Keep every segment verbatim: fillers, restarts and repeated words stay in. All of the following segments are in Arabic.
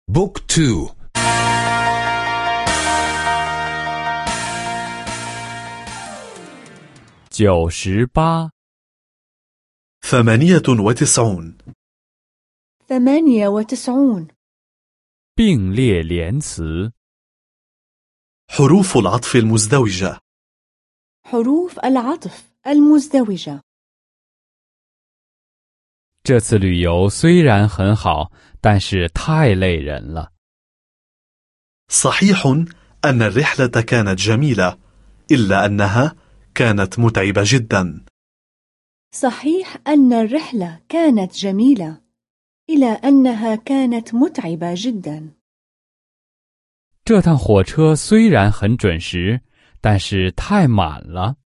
بوك تو. 九十八 ثمانية وتسعون. ثمانية وتسعون. 并列连词 حروف العطف المزدوجة. حروف العطف المزدوجة. 这次旅游虽然很好，但是太累人了。 صحيح أن الرحلة كانت جميلة، إلا أنها كانت متعبة جدا. صحيح أن الرحلة كانت جميلة، إلى أنها كانت متعبة جدا. 这趟火车虽然很准时，但是太满了。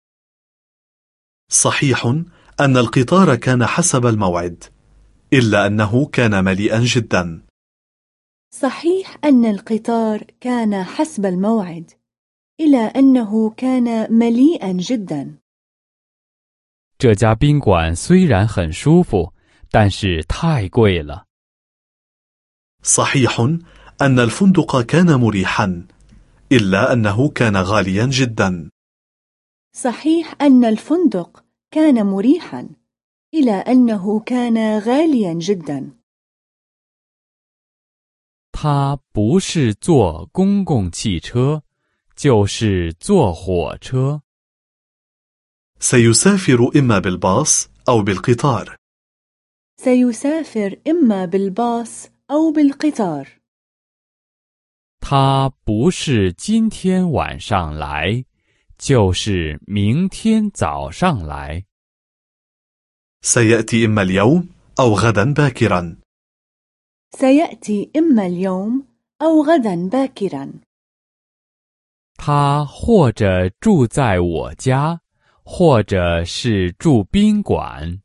صحيح أن القطار كان حسب الموعد، إلا أنه كان مليئا جدا. صحيح أن القطار كان حسب الموعد، إلى أنه كان مليئا جدا. 这家宾馆虽然很舒服，但是太贵了。 صحيح أن الفندق كان مريحا، إلا أنه كان غاليا جدا. صحيح أن الفندق كان مريحا، إلى أنه كان غاليا جدا. 他不是坐公共汽车，就是坐火车。 سيسافر إما بالباص أو بالقطار. سيسافر إما بالباص أو بالقطار. 他不是今天晚上来，就是明天早上来。 سيأتي إما اليوم أو غدا باكرا. سيأتي إما اليوم أو غدا باكرا. 他或者住在我家，或者是住宾馆。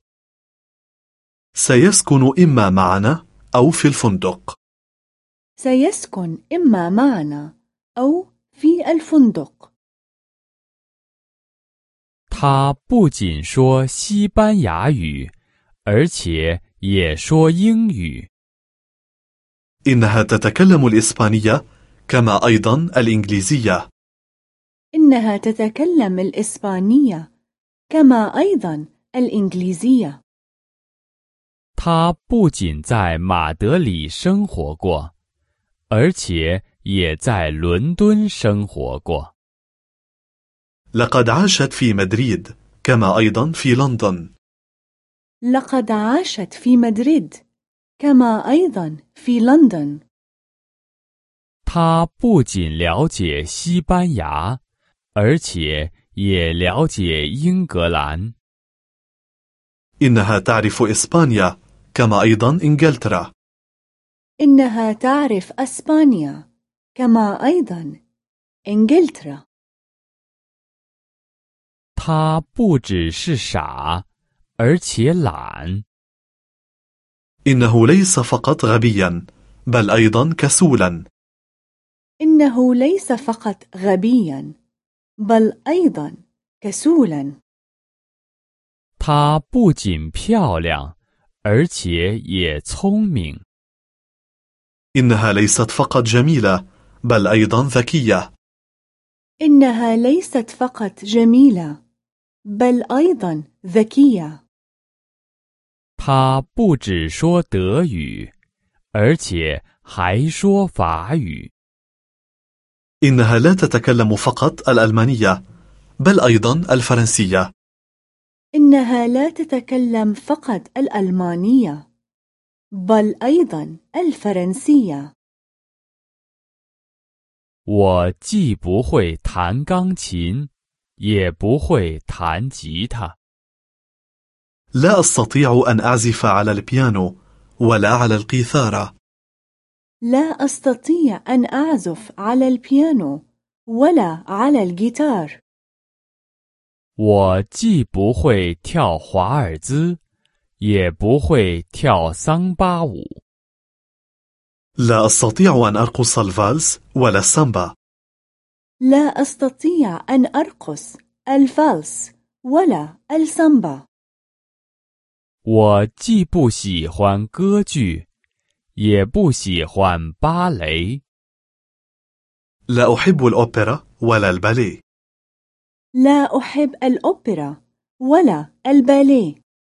سيسكن إما معنا أو في الفندق. سيسكن إما معنا أو في الفندق. 他不仅说西班牙语，而且也说英语。 إنها تتكلم الإسبانية كما أيضا الإنجليزية. إنها تتكلم الإسبانية كما أيضا الإنجليزية. 他不仅在马德里生活过，而且也在伦敦生活过。 لقد عاشت في مدريد كما أيضا في لندن. لقد عاشت في مدريد كما أيضا في لندن. 他不仅了解西班牙，而且也了解英格兰。 إنها تعرف إسبانيا كما أيضا إنجلترا. إنها تعرف أسبانيا كما أيضا إنجلترا. 他不只是傻，而且懒。 إنه ليس فقط غبيا، بل أيضا كسولا. إنه ليس فقط غبيا، بل أيضا كسولا. 她不仅漂亮，而且也聪明。 إنها ليست فقط جميلة، بل أيضا ذكية. إنها ليست فقط جميلة، بل أيضا ذكية. 她不只说德语，而且还说法语。 إنها لا تتكلم فقط الألمانية، بل أيضا الفرنسية. إنها لا تتكلم فقط الألمانية، بل أيضا الفرنسية. 我既不会弹钢琴，也不会弹吉他。 لا أستطيع أن أعزف على البيانو ولا على القيثارة. لا أستطيع أن أعزف على البيانو ولا على الجيتار. 我既不会跳华尔兹，也不会跳桑巴舞。 لا أستطيع أن أرقص الفالس ولا السامبا. لا أستطيع أن أرقص الفالس ولا السامبا. 我既不喜欢歌剧， 也不喜欢芭蕾。 لا أحب الأوبرا ولا الباليه. لا أحب الأوبرا ولا الباليه.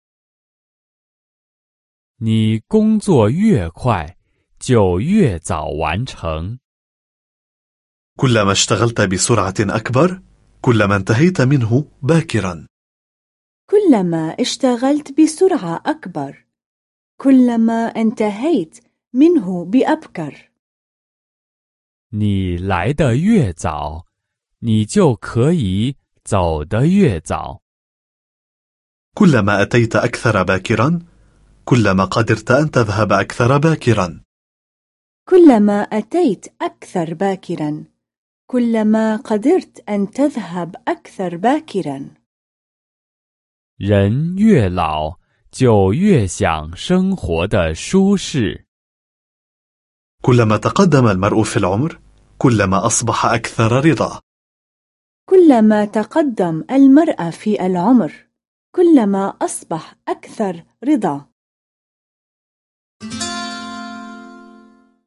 你工作越快，就越早完成。 كلما اشتغلت بسرعة أكبر كلما انتهيت منه باكرا. كلما اشتغلت بسرعة أكبر كلما انتهيت منه بأبكر. 你来得越早，你就可以走得越早。 كلما أتيت أكثر باكرا كلما قدرت أن تذهب أكثر باكرا. كلما أتيت أكثر باكرا كلما قدرت أن تذهب أكثر باكرا. 人越老，就越想生活的舒适。 كلما تقدم المرء في العمر كلما أصبح أكثر رضا. كلما تقدم المرء في العمر كلما أصبح أكثر رضا.